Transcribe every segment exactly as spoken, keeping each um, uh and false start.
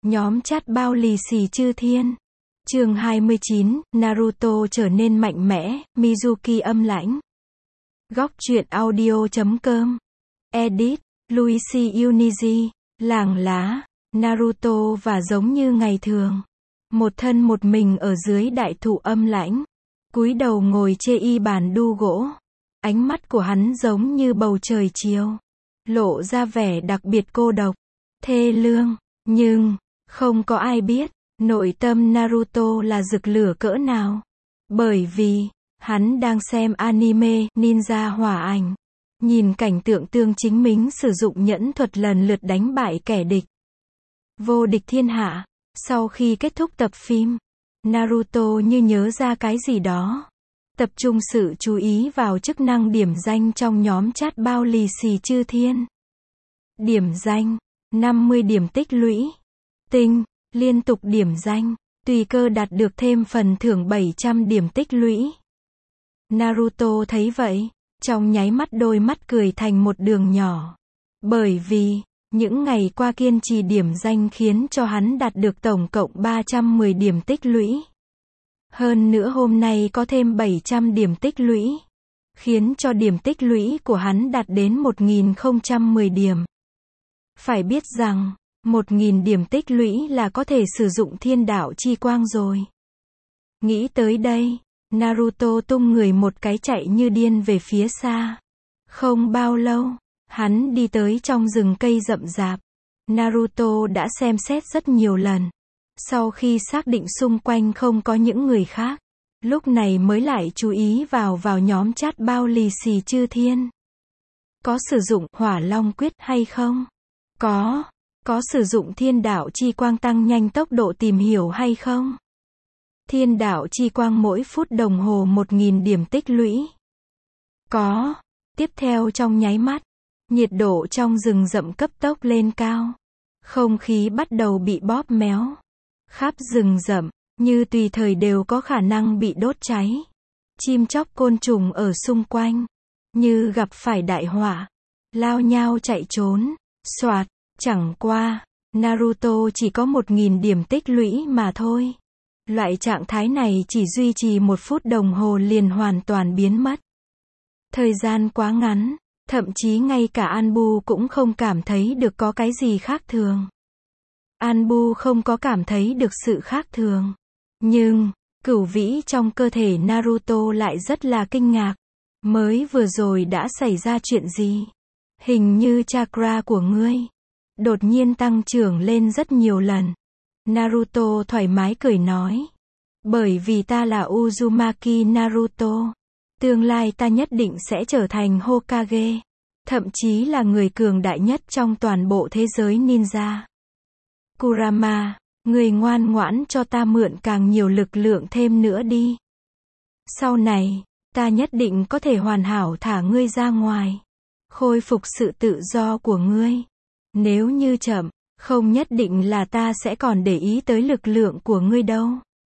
Nhóm chat bao lì xì chư thiên. Chương hai mươi chín, Naruto trở nên mạnh mẽ, Mizuki âm lãnh. Góc truyện audio chấm com. Edit, Luigi Uniji. Làng lá, Naruto và giống như ngày thường. Một thân một mình ở dưới đại thụ âm lãnh. Cúi đầu ngồi chê y bàn đu gỗ. Ánh mắt của hắn giống như bầu trời chiều. Lộ ra vẻ đặc biệt cô độc. Thê lương. Nhưng, không có ai biết, nội tâm Naruto là rực lửa cỡ nào. Bởi vì, hắn đang xem anime, ninja hỏa ảnh. Nhìn cảnh tượng tương chính mình sử dụng nhẫn thuật lần lượt đánh bại kẻ địch. Vô địch thiên hạ. Sau khi kết thúc tập phim, Naruto như nhớ ra cái gì đó. Tập trung sự chú ý vào chức năng điểm danh trong nhóm chat bao lì xì chư thiên. Điểm danh, năm mươi điểm tích lũy. Tinh, liên tục điểm danh, tùy cơ đạt được thêm phần thưởng bảy trăm điểm tích lũy. Naruto thấy vậy, trong nháy mắt đôi mắt cười thành một đường nhỏ. Bởi vì, những ngày qua kiên trì điểm danh khiến cho hắn đạt được tổng cộng ba trăm mười điểm tích lũy. Hơn nữa hôm nay có thêm bảy trăm điểm tích lũy, khiến cho điểm tích lũy của hắn đạt đến một nghìn không trăm mười điểm. Phải biết rằng, một nghìn điểm tích lũy là có thể sử dụng thiên đạo chi quang rồi. Nghĩ tới đây, Naruto tung người một cái chạy như điên về phía xa. Không bao lâu, hắn đi tới trong rừng cây rậm rạp. Naruto đã xem xét rất nhiều lần. Sau khi xác định xung quanh không có những người khác, lúc này mới lại chú ý vào vào nhóm chat bao lì xì chư thiên. Có sử dụng hỏa long quyết hay không? Có. Có sử dụng thiên đạo chi quang tăng nhanh tốc độ tìm hiểu hay không? Thiên đạo chi quang mỗi phút đồng hồ một nghìn điểm tích lũy. Có. Tiếp theo trong nháy mắt, nhiệt độ trong rừng rậm cấp tốc lên cao. Không khí bắt đầu bị bóp méo. Khắp rừng rậm, như tùy thời đều có khả năng bị đốt cháy. Chim chóc côn trùng ở xung quanh, như gặp phải đại họa, lao nhao chạy trốn. Soạt, chẳng qua, Naruto chỉ có một nghìn điểm tích lũy mà thôi. Loại trạng thái này chỉ duy trì một phút đồng hồ liền hoàn toàn biến mất. Thời gian quá ngắn, thậm chí ngay cả Anbu cũng không cảm thấy được có cái gì khác thường. Anbu không có cảm thấy được sự khác thường. Nhưng, cửu vĩ trong cơ thể Naruto lại rất là kinh ngạc. Mới vừa rồi đã xảy ra chuyện gì? Hình như chakra của ngươi đột nhiên tăng trưởng lên rất nhiều lần. Naruto thoải mái cười nói. Bởi vì ta là Uzumaki Naruto. Tương lai ta nhất định sẽ trở thành Hokage. Thậm chí là người cường đại nhất trong toàn bộ thế giới ninja. Kurama, người ngoan ngoãn cho ta mượn càng nhiều lực lượng thêm nữa đi. Sau này, ta nhất định có thể hoàn hảo thả ngươi ra ngoài. Khôi phục sự tự do của ngươi. Nếu như chậm, không nhất định là ta sẽ còn để ý tới lực lượng của ngươi đâu.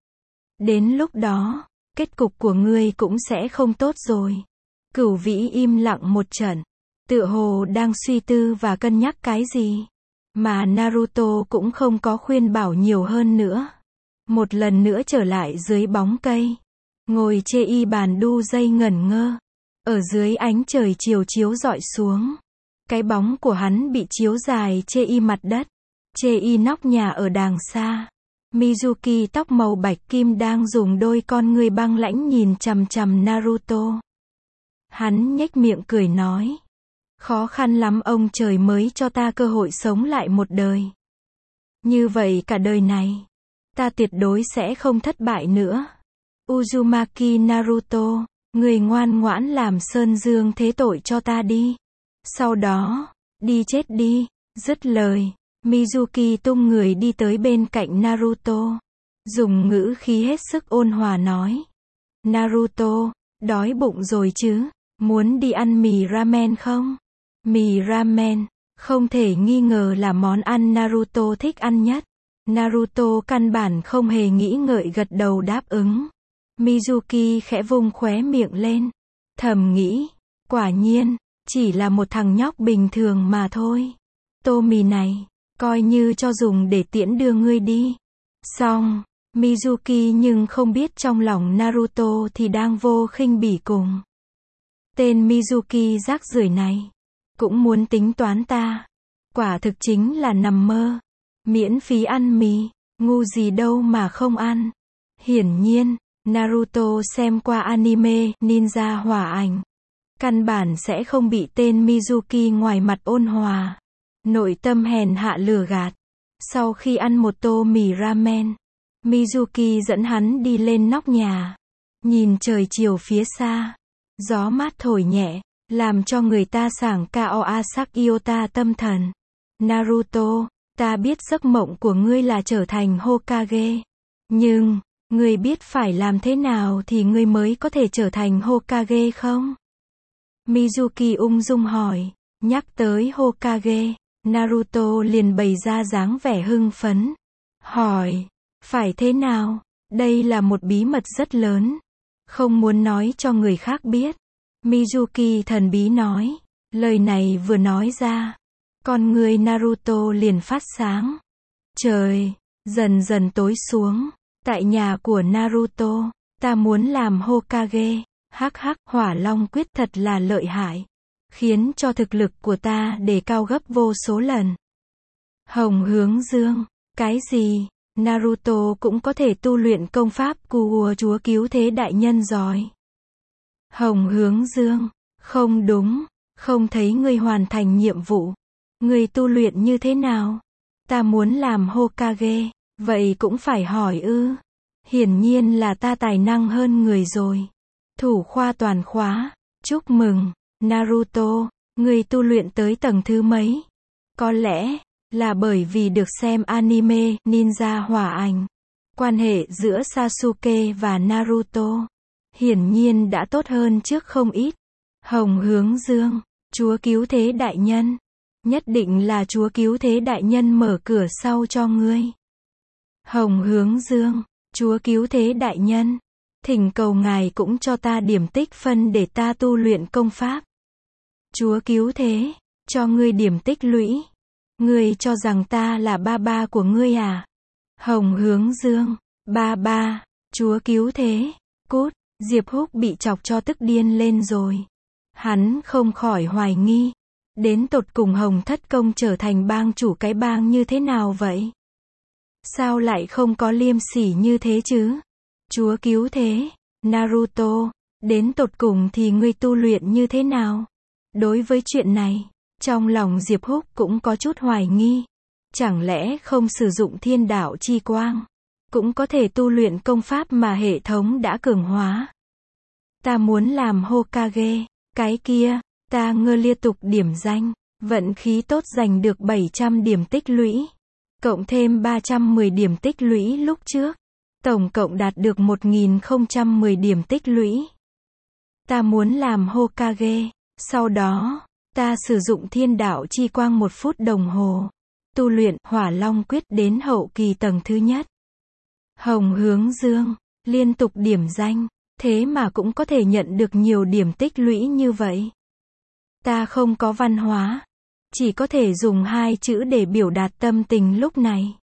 Đến lúc đó, kết cục của ngươi cũng sẽ không tốt rồi. Cửu vĩ im lặng một trận, tựa hồ đang suy tư và cân nhắc cái gì. Mà Naruto cũng không có khuyên bảo nhiều hơn nữa. Một lần nữa trở lại dưới bóng cây. Ngồi chê y bàn đu dây ngẩn ngơ. Ở dưới ánh trời chiều chiếu rọi xuống. Cái bóng của hắn bị chiếu dài chê y mặt đất. Chê y nóc nhà ở đàng xa. Mizuki tóc màu bạch kim đang dùng đôi con ngươi băng lãnh nhìn chằm chằm Naruto. Hắn nhếch miệng cười nói. Khó khăn lắm ông trời mới cho ta cơ hội sống lại một đời. Như vậy cả đời này, ta tuyệt đối sẽ không thất bại nữa. Uzumaki Naruto, người ngoan ngoãn làm sơn dương thế tội cho ta đi. Sau đó, đi chết đi. Dứt lời, Mizuki tung người đi tới bên cạnh Naruto. Dùng ngữ khí hết sức ôn hòa nói. Naruto, đói bụng rồi chứ? Muốn đi ăn mì ramen không? Mì ramen, không thể nghi ngờ là món ăn Naruto thích ăn nhất. Naruto căn bản không hề nghĩ ngợi gật đầu đáp ứng. Mizuki khẽ vung khóe miệng lên. Thầm nghĩ, quả nhiên, chỉ là một thằng nhóc bình thường mà thôi. Tô mì này, coi như cho dùng để tiễn đưa ngươi đi. Xong, Mizuki nhưng không biết trong lòng Naruto thì đang vô khinh bỉ cùng. Tên Mizuki rác rưởi này, cũng muốn tính toán ta. Quả thực chính là nằm mơ. Miễn phí ăn mì, ngu gì đâu mà không ăn. Hiển nhiên, Naruto xem qua anime Ninja Hỏa Ảnh. Căn bản sẽ không bị tên Mizuki ngoài mặt ôn hòa, nội tâm hèn hạ lừa gạt. Sau khi ăn một tô mì ramen, Mizuki dẫn hắn đi lên nóc nhà. Nhìn trời chiều phía xa, gió mát thổi nhẹ, làm cho người ta sảng cao asak iota tâm thần. Naruto, ta biết giấc mộng của ngươi là trở thành Hokage. Nhưng, ngươi biết phải làm thế nào thì ngươi mới có thể trở thành Hokage không? Mizuki ung dung hỏi. Nhắc tới Hokage, Naruto liền bày ra dáng vẻ hưng phấn. Hỏi, phải thế nào? Đây là một bí mật rất lớn. Không muốn nói cho người khác biết. Mizuki thần bí nói. Lời này vừa nói ra, con người Naruto liền phát sáng. Trời, dần dần tối xuống. Tại nhà của Naruto, ta muốn làm Hokage. Hắc hắc, Hỏa Long quyết thật là lợi hại. Khiến cho thực lực của ta đề cao gấp vô số lần. Hồng Hướng Dương, cái gì? Naruto cũng có thể tu luyện công pháp của chúa cứu thế đại nhân rồi. Hồng Hướng Dương, không đúng, không thấy ngươi hoàn thành nhiệm vụ. Ngươi tu luyện như thế nào? Ta muốn làm Hokage, vậy cũng phải hỏi ư. Hiển nhiên là ta tài năng hơn người rồi. Thủ khoa toàn khóa, chúc mừng, Naruto, ngươi tu luyện tới tầng thứ mấy? Có lẽ, là bởi vì được xem anime Ninja Hỏa Ảnh. Quan hệ giữa Sasuke và Naruto, hiển nhiên đã tốt hơn trước không ít. Hồng Hướng Dương, chúa cứu thế đại nhân. Nhất định là chúa cứu thế đại nhân mở cửa sau cho ngươi. Hồng Hướng Dương, chúa cứu thế đại nhân. Thỉnh cầu ngài cũng cho ta điểm tích phân để ta tu luyện công pháp. Chúa cứu thế, cho ngươi điểm tích lũy. Ngươi cho rằng ta là ba ba của ngươi à? Hồng Hướng Dương, ba ba, chúa cứu thế, cút. Diệp Húc bị chọc cho tức điên lên rồi. Hắn không khỏi hoài nghi. Đến tột cùng Hồng Thất Công trở thành bang chủ cái bang như thế nào vậy? Sao lại không có liêm sỉ như thế chứ? Chúa cứu thế, Naruto, đến tột cùng thì ngươi tu luyện như thế nào? Đối với chuyện này, trong lòng Diệp Húc cũng có chút hoài nghi. Chẳng lẽ không sử dụng thiên đạo chi quang, cũng có thể tu luyện công pháp mà hệ thống đã cường hóa? Ta muốn làm Hokage, cái kia, ta ngơ liên tục điểm danh, vận khí tốt giành được bảy trăm điểm tích lũy, cộng thêm ba trăm mười điểm tích lũy lúc trước. Tổng cộng đạt được một nghìn không trăm mười điểm tích lũy. Ta muốn làm Hokage, sau đó, ta sử dụng thiên đạo chi quang một phút đồng hồ. Tu luyện Hỏa Long quyết đến hậu kỳ tầng thứ nhất. Hồng Hướng Dương, liên tục điểm danh, thế mà cũng có thể nhận được nhiều điểm tích lũy như vậy. Ta không có văn hóa, chỉ có thể dùng hai chữ để biểu đạt tâm tình lúc này.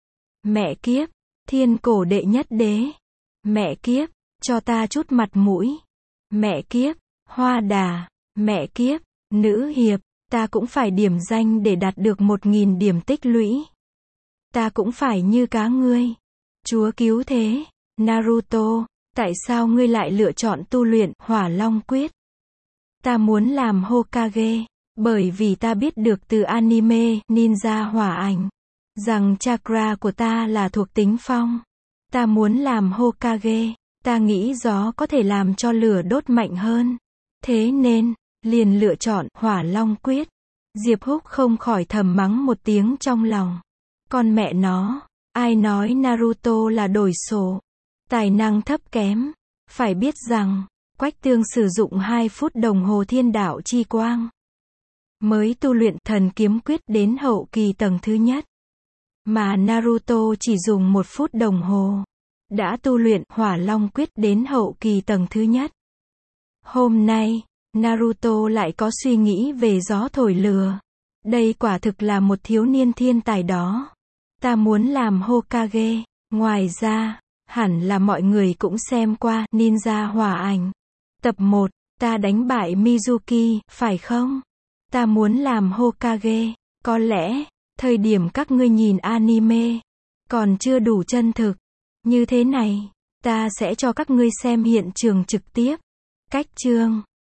Mẹ kiếp, thiên cổ đệ nhất đế. Mẹ kiếp, cho ta chút mặt mũi. Mẹ kiếp, Hoa Đà. Mẹ kiếp, nữ hiệp, ta cũng phải điểm danh để đạt được một nghìn điểm tích lũy. Ta cũng phải như cá ngươi. Chúa cứu thế, Naruto, tại sao ngươi lại lựa chọn tu luyện Hỏa Long quyết? Ta muốn làm Hokage, bởi vì ta biết được từ anime Ninja Hỏa Ảnh, rằng chakra của ta là thuộc tính phong. Ta muốn làm Hokage, ta nghĩ gió có thể làm cho lửa đốt mạnh hơn. Thế nên, liền lựa chọn Hỏa Long quyết. Diệp Húc không khỏi thầm mắng một tiếng trong lòng. Con mẹ nó, ai nói Naruto là đổi sổ, tài năng thấp kém. Phải biết rằng, Quách Tương sử dụng hai phút đồng hồ thiên đạo chi quang, mới tu luyện thần kiếm quyết đến hậu kỳ tầng thứ nhất. Mà Naruto chỉ dùng một phút đồng hồ, đã tu luyện Hỏa Long quyết đến hậu kỳ tầng thứ nhất. Hôm nay, Naruto lại có suy nghĩ về gió thổi lửa. Đây quả thực là một thiếu niên thiên tài đó. Ta muốn làm Hokage. Ngoài ra, hẳn là mọi người cũng xem qua Ninja Hỏa Ảnh. Tập một, ta đánh bại Mizuki, phải không? Ta muốn làm Hokage. Có lẽ, thời điểm các ngươi nhìn anime, còn chưa đủ chân thực. Như thế này, ta sẽ cho các ngươi xem hiện trường trực tiếp. Cách chương